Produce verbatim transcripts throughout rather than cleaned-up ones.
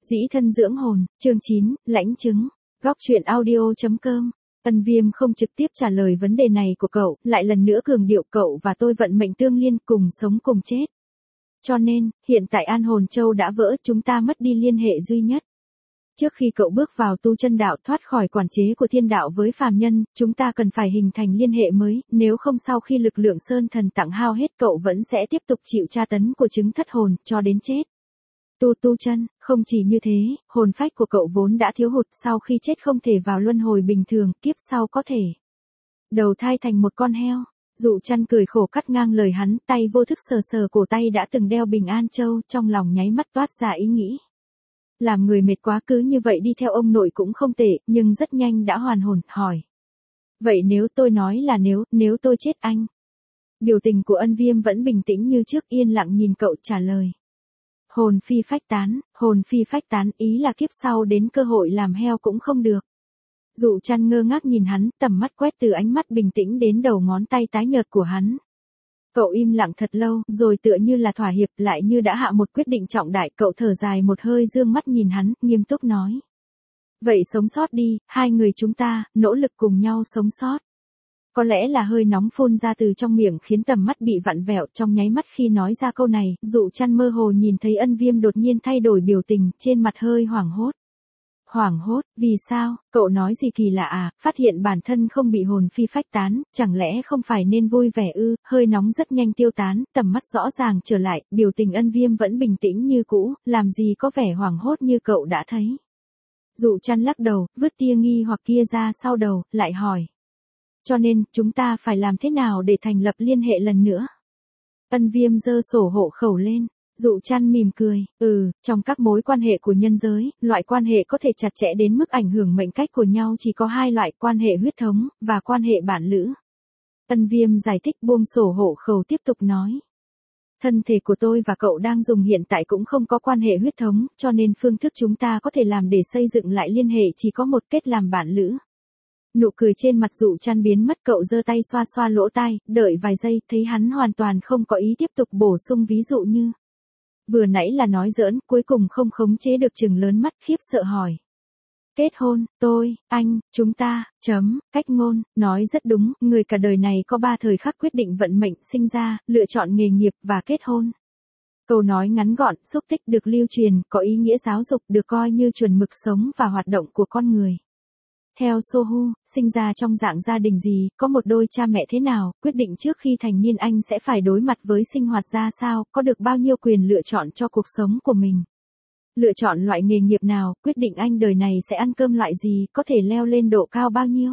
Dĩ thân dưỡng hồn, chương chín, lãnh chứng. Góc truyện audio.com. Ân Viêm không trực tiếp trả lời vấn đề này của cậu, lại lần nữa cường điệu cậu và tôi vận mệnh tương liên, cùng sống cùng chết. Cho nên, hiện tại An Hồn Châu đã vỡ, chúng ta mất đi liên hệ duy nhất. Trước khi cậu bước vào tu chân đạo, thoát khỏi quản chế của thiên đạo với phàm nhân, chúng ta cần phải hình thành liên hệ mới, nếu không sau khi lực lượng sơn thần tặng hao hết cậu vẫn sẽ tiếp tục chịu tra tấn của chứng thất hồn, cho đến chết. Tu tu chân, không chỉ như thế, hồn phách của cậu vốn đã thiếu hụt, sau khi chết không thể vào luân hồi bình thường, kiếp sau có thể đầu thai thành một con heo. Dụ Chăn cười khổ cắt ngang lời hắn, tay vô thức sờ sờ cổ tay đã từng đeo Bình An Châu, trong lòng nháy mắt toát ra ý nghĩ. Làm người mệt quá, cứ như vậy đi theo ông nội cũng không tệ, nhưng rất nhanh đã hoàn hồn, hỏi. Vậy nếu tôi nói là nếu, nếu tôi chết anh? Biểu tình của Ân Viêm vẫn bình tĩnh như trước, yên lặng nhìn cậu trả lời. Hồn phi phách tán, hồn phi phách tán ý là kiếp sau đến cơ hội làm heo cũng không được. Dụ Chăn ngơ ngác nhìn hắn, tầm mắt quét từ ánh mắt bình tĩnh đến đầu ngón tay tái nhợt của hắn. Cậu im lặng thật lâu, rồi tựa như là thỏa hiệp, lại như đã hạ một quyết định trọng đại, cậu thở dài một hơi, dương mắt nhìn hắn, nghiêm túc nói. Vậy sống sót đi, hai người chúng ta, nỗ lực cùng nhau sống sót. Có lẽ là hơi nóng phun ra từ trong miệng khiến tầm mắt bị vặn vẹo, trong nháy mắt khi nói ra câu này, Dụ Chăn mơ hồ nhìn thấy Ân Viêm đột nhiên thay đổi biểu tình, trên mặt hơi hoảng hốt. Hoảng hốt, vì sao, cậu nói gì kỳ lạ à, phát hiện bản thân không bị hồn phi phách tán, chẳng lẽ không phải nên vui vẻ ư, hơi nóng rất nhanh tiêu tán, tầm mắt rõ ràng trở lại, biểu tình Ân Viêm vẫn bình tĩnh như cũ, làm gì có vẻ hoảng hốt như cậu đã thấy. Dụ Chăn lắc đầu, vứt tia nghi hoặc kia ra sau đầu, lại hỏi. Cho nên, chúng ta phải làm thế nào để thành lập liên hệ lần nữa? Ân Viêm giơ sổ hộ khẩu lên. Dụ Chăn mỉm cười, ừ, trong các mối quan hệ của nhân giới, loại quan hệ có thể chặt chẽ đến mức ảnh hưởng mệnh cách của nhau chỉ có hai loại, quan hệ huyết thống, và quan hệ bạn lữ. Ân Viêm giải thích, buông sổ hộ khẩu tiếp tục nói. Thân thể của tôi và cậu đang dùng hiện tại cũng không có quan hệ huyết thống, cho nên phương thức chúng ta có thể làm để xây dựng lại liên hệ chỉ có một, kết làm bạn lữ. Nụ cười trên mặt Dụ Chăn biến mất, cậu giơ tay xoa xoa lỗ tai, đợi vài giây, thấy hắn hoàn toàn không có ý tiếp tục, bổ sung ví dụ như. Vừa nãy là nói giỡn, cuối cùng không khống chế được chừng lớn mắt, khiếp sợ hỏi. Kết hôn, tôi, anh, chúng ta, chấm, cách ngôn, nói rất đúng, người cả đời này có ba thời khắc quyết định vận mệnh, sinh ra, lựa chọn nghề nghiệp, và kết hôn. Câu nói ngắn gọn, xúc tích được lưu truyền, có ý nghĩa giáo dục, được coi như chuẩn mực sống và hoạt động của con người. Theo Sohu, sinh ra trong dạng gia đình gì, có một đôi cha mẹ thế nào, quyết định trước khi thành niên anh sẽ phải đối mặt với sinh hoạt ra sao, có được bao nhiêu quyền lựa chọn cho cuộc sống của mình. Lựa chọn loại nghề nghiệp nào, quyết định anh đời này sẽ ăn cơm loại gì, có thể leo lên độ cao bao nhiêu.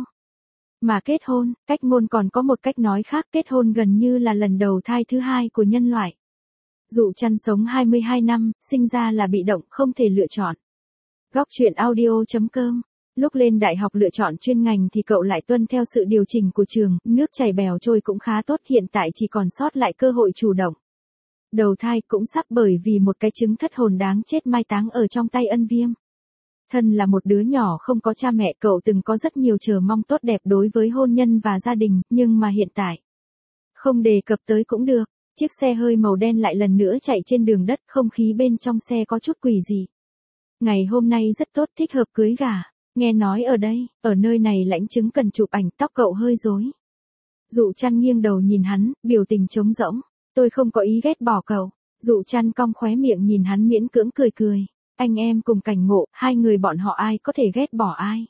Mà kết hôn, cách ngôn còn có một cách nói khác, kết hôn gần như là lần đầu thai thứ hai của nhân loại. Dụ Chăn sống hai mươi hai năm, sinh ra là bị động, không thể lựa chọn. Góc truyện audio.com. Lúc lên đại học lựa chọn chuyên ngành thì cậu lại tuân theo sự điều chỉnh của trường, nước chảy bèo trôi cũng khá tốt, hiện tại chỉ còn sót lại cơ hội chủ động. Đầu thai cũng sắp, bởi vì một cái chứng thất hồn đáng chết mai táng ở trong tay Ân Viêm. Thân là một đứa nhỏ không có cha mẹ, cậu từng có rất nhiều chờ mong tốt đẹp đối với hôn nhân và gia đình, nhưng mà hiện tại không đề cập tới cũng được. Chiếc xe hơi màu đen lại lần nữa chạy trên đường đất, không khí bên trong xe có chút quỷ dị. Ngày hôm nay rất tốt, thích hợp cưới gả. Nghe nói ở đây, ở nơi này lãnh chứng cần chụp ảnh, tóc cậu hơi rối. Dụ Chăn nghiêng đầu nhìn hắn, biểu tình trống rỗng. Tôi không có ý ghét bỏ cậu. Dụ Chăn cong khóe miệng nhìn hắn miễn cưỡng cười cười. Anh em cùng cảnh ngộ, hai người bọn họ ai có thể ghét bỏ ai.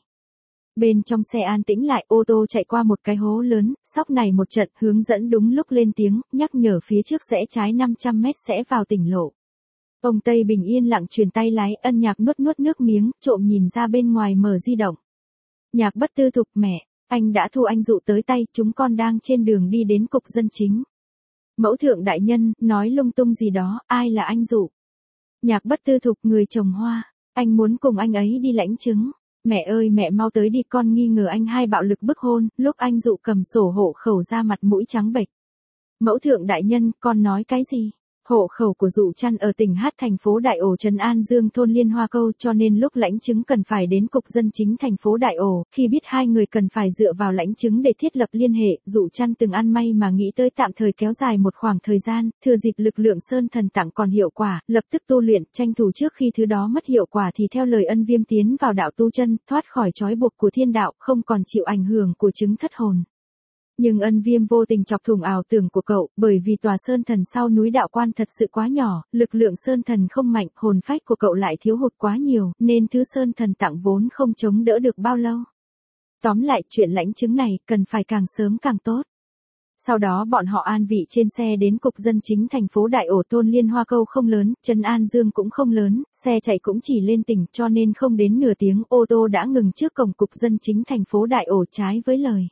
Bên trong xe an tĩnh lại, ô tô chạy qua một cái hố lớn, sóc này một trận, hướng dẫn đúng lúc lên tiếng, nhắc nhở phía trước rẽ trái năm trăm mét sẽ vào tỉnh lộ. Ông Tây Bình yên lặng truyền tay lái, Ân Nhạc nuốt nuốt nước miếng, trộm nhìn ra bên ngoài mở di động. Nhạc Bất Tư Thục, mẹ, anh đã thu anh Dụ tới tay, chúng con đang trên đường đi đến cục dân chính. Mẫu thượng đại nhân, nói lung tung gì đó, ai là anh Dụ? Nhạc Bất Tư Thục, người trồng hoa, anh muốn cùng anh ấy đi lãnh chứng. Mẹ ơi mẹ mau tới đi, con nghi ngờ anh hai bạo lực bức hôn, lúc anh Dụ cầm sổ hộ khẩu ra mặt mũi trắng bệch. Mẫu thượng đại nhân, con nói cái gì? Hộ khẩu của Dụ Trăn ở tỉnh Hát thành phố Đại Ổ trấn An Dương thôn Liên Hoa Câu, cho nên lúc lãnh chứng cần phải đến cục dân chính thành phố Đại Ổ, khi biết hai người cần phải dựa vào lãnh chứng để thiết lập liên hệ, Dụ Trăn từng ăn may mà nghĩ tới tạm thời kéo dài một khoảng thời gian, thừa dịp lực lượng sơn thần tặng còn hiệu quả, lập tức tu luyện, tranh thủ trước khi thứ đó mất hiệu quả thì theo lời Ân Viêm tiến vào đạo tu chân, thoát khỏi trói buộc của thiên đạo, không còn chịu ảnh hưởng của chứng thất hồn. Nhưng Ân Viêm vô tình chọc thủng ảo tưởng của cậu, bởi vì tòa sơn thần sau núi đạo quan thật sự quá nhỏ, lực lượng sơn thần không mạnh, hồn phách của cậu lại thiếu hụt quá nhiều, nên thứ sơn thần tặng vốn không chống đỡ được bao lâu. Tóm lại, chuyện lãnh chứng này cần phải càng sớm càng tốt. Sau đó bọn họ an vị trên xe đến cục dân chính thành phố Đại Ổ. Thôn Liên Hoa Câu không lớn, trấn An Dương cũng không lớn, xe chạy cũng chỉ lên tỉnh, cho nên không đến nửa tiếng ô tô đã ngừng trước cổng cục dân chính thành phố Đại Ổ. Trái với lời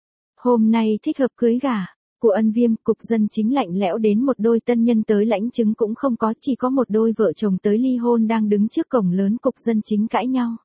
hôm nay thích hợp cưới gả của Ân Viêm, cục dân chính lạnh lẽo đến một đôi tân nhân tới lãnh chứng cũng không có, chỉ có một đôi vợ chồng tới ly hôn đang đứng trước cổng lớn cục dân chính cãi nhau.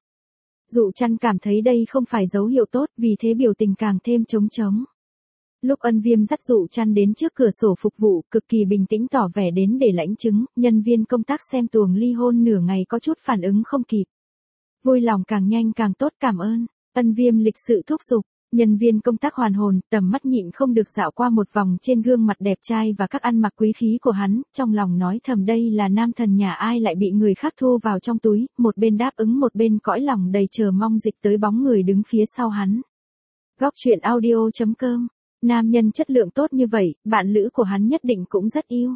Dụ Trăn cảm thấy đây không phải dấu hiệu tốt, vì thế biểu tình càng thêm trống trống. Lúc Ân Viêm dắt Dụ Trăn đến trước cửa sổ phục vụ, cực kỳ bình tĩnh tỏ vẻ đến để lãnh chứng, nhân viên công tác xem tuồng ly hôn nửa ngày có chút phản ứng không kịp. Vui lòng càng nhanh càng tốt, cảm ơn. Ân Viêm lịch sự thúc giục. Nhân viên công tác hoàn hồn, tầm mắt nhịn không được dạo qua một vòng trên gương mặt đẹp trai và các ăn mặc quý khí của hắn, trong lòng nói thầm đây là nam thần nhà ai lại bị người khác thu vào trong túi, một bên đáp ứng một bên cõi lòng đầy chờ mong dịch tới bóng người đứng phía sau hắn. Góc truyện audio chấm com. Nam nhân chất lượng tốt như vậy, bạn lữ của hắn nhất định cũng rất yêu.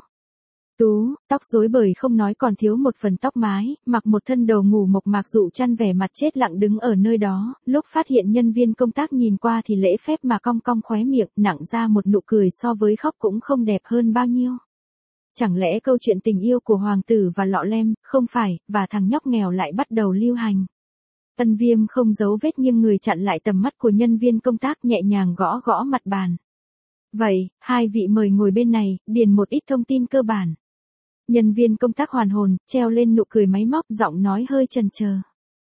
Tú, tóc rối bời không nói còn thiếu một phần tóc mái, mặc một thân đồ ngủ mộc mạc. Dụ Trăn vẻ mặt chết lặng đứng ở nơi đó, lúc phát hiện nhân viên công tác nhìn qua thì lễ phép mà cong cong khóe miệng, nặng ra một nụ cười so với khóc cũng không đẹp hơn bao nhiêu. Chẳng lẽ câu chuyện tình yêu của hoàng tử và lọ lem, không phải, và thằng nhóc nghèo lại bắt đầu lưu hành. Ân Viêm không giấu vết nghiêng người chặn lại tầm mắt của nhân viên công tác, nhẹ nhàng gõ gõ mặt bàn. Vậy, hai vị mời ngồi bên này, điền một ít thông tin cơ bản. Nhân viên công tác hoàn hồn, treo lên nụ cười máy móc, giọng nói hơi chần chờ.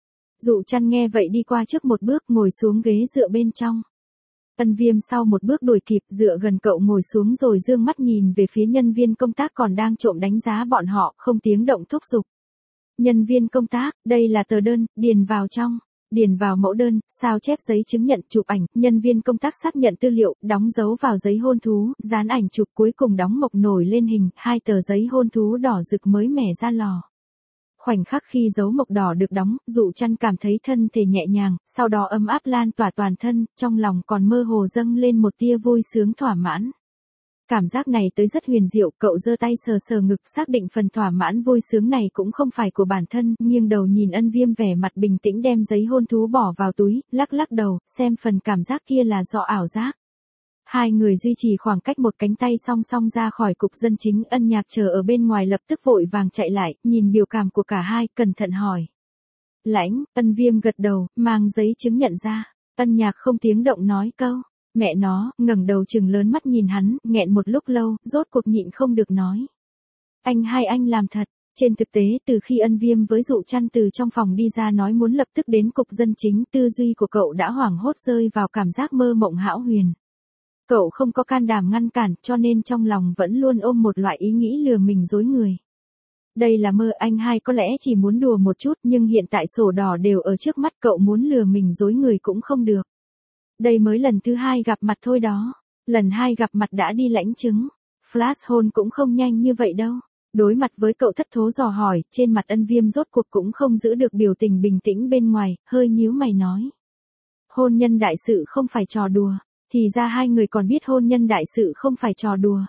Dụ Trăn nghe vậy đi qua trước một bước, ngồi xuống ghế dựa bên trong. Ân Viêm sau một bước đuổi kịp, dựa gần cậu ngồi xuống rồi dương mắt nhìn về phía nhân viên công tác còn đang trộm đánh giá bọn họ, không tiếng động thúc giục. Nhân viên công tác, đây là tờ đơn, điền vào trong. Điền vào mẫu đơn, sao chép giấy chứng nhận, chụp ảnh, nhân viên công tác xác nhận tư liệu, đóng dấu vào giấy hôn thú, dán ảnh chụp, cuối cùng đóng mộc nổi lên hình, hai tờ giấy hôn thú đỏ rực mới mẻ ra lò. Khoảnh khắc khi dấu mộc đỏ được đóng, Dụ Trăn cảm thấy thân thể nhẹ nhàng, sau đó ấm áp lan tỏa toàn thân, trong lòng còn mơ hồ dâng lên một tia vui sướng thỏa mãn. Cảm giác này tới rất huyền diệu, cậu giơ tay sờ sờ ngực, xác định phần thỏa mãn vui sướng này cũng không phải của bản thân, nghiêng đầu nhìn Ân Viêm vẻ mặt bình tĩnh đem giấy hôn thú bỏ vào túi, lắc lắc đầu, xem phần cảm giác kia là do ảo giác. Hai người duy trì khoảng cách một cánh tay song song ra khỏi cục dân chính. Ân Nhạc chờ ở bên ngoài lập tức vội vàng chạy lại, nhìn biểu cảm của cả hai, cẩn thận hỏi. Lãnh, Ân Viêm gật đầu, mang giấy chứng nhận ra. Ân Nhạc không tiếng động nói câu. Mẹ nó, ngẩng đầu trừng lớn mắt nhìn hắn, nghẹn một lúc lâu, rốt cuộc nhịn không được nói. Anh hai anh làm thật. Trên thực tế, từ khi Ân Viêm với Dụ Trăn từ trong phòng đi ra nói muốn lập tức đến cục dân chính, tư duy của cậu đã hoảng hốt rơi vào cảm giác mơ mộng hão huyền. Cậu không có can đảm ngăn cản, cho nên trong lòng vẫn luôn ôm một loại ý nghĩ lừa mình dối người. Đây là mơ, anh hai có lẽ chỉ muốn đùa một chút, nhưng hiện tại sổ đỏ đều ở trước mắt, cậu muốn lừa mình dối người cũng không được. Đây mới lần thứ hai gặp mặt thôi đó. Lần hai gặp mặt đã đi lãnh chứng. Flash hôn cũng không nhanh như vậy đâu. Đối mặt với cậu thất thố dò hỏi, trên mặt Ân Viêm rốt cuộc cũng không giữ được biểu tình bình tĩnh bên ngoài, hơi nhíu mày nói. Hôn nhân đại sự không phải trò đùa. Thì ra hai người còn biết hôn nhân đại sự không phải trò đùa.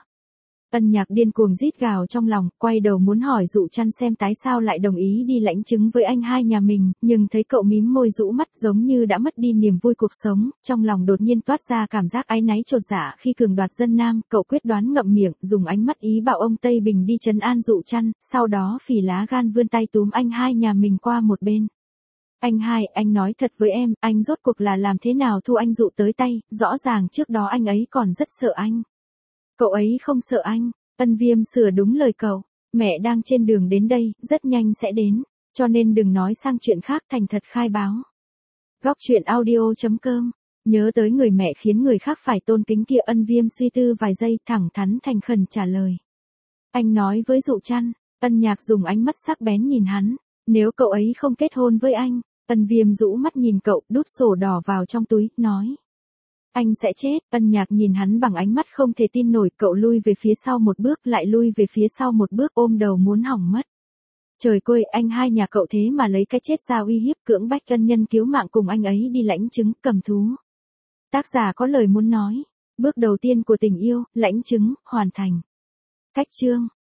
Ân Nhạc điên cuồng rít gào trong lòng, quay đầu muốn hỏi Dụ Trăn xem tại sao lại đồng ý đi lãnh chứng với anh hai nhà mình, nhưng thấy cậu mím môi rũ mắt giống như đã mất đi niềm vui cuộc sống, trong lòng đột nhiên toát ra cảm giác áy náy chột dạ khi cường đoạt dân nam, cậu quyết đoán ngậm miệng, dùng ánh mắt ý bảo ông Tây Bình đi trấn an Dụ Trăn, sau đó phì lá gan vươn tay túm anh hai nhà mình qua một bên. Anh hai, anh nói thật với em, anh rốt cuộc là làm thế nào thu anh Dụ tới tay, rõ ràng trước đó anh ấy còn rất sợ anh. Cậu ấy không sợ anh. Ân Viêm sửa đúng lời cậu. Mẹ đang trên đường đến đây, rất nhanh sẽ đến. Cho nên đừng nói sang chuyện khác, thành thật khai báo. Góc truyện audio chấm com. Nhớ tới người mẹ khiến người khác phải tôn kính kia. Ân Viêm suy tư vài giây, thẳng thắn thành khẩn trả lời. Anh nói với Dụ Trăn. Ân Nhạc dùng ánh mắt sắc bén nhìn hắn. Nếu cậu ấy không kết hôn với anh. Ân Viêm rũ mắt nhìn cậu, đút sổ đỏ vào trong túi, nói. Anh sẽ chết. Ân Nhạc nhìn hắn bằng ánh mắt không thể tin nổi, cậu lui về phía sau một bước, lại lui về phía sau một bước, ôm đầu muốn hỏng mất. Trời ơi, anh hai nhà cậu thế mà lấy cái chết ra uy hiếp, cưỡng bách ân nhân cứu mạng cùng anh ấy đi lãnh chứng, cầm thú. Tác giả có lời muốn nói. Bước đầu tiên của tình yêu, lãnh chứng, hoàn thành. Cách chương.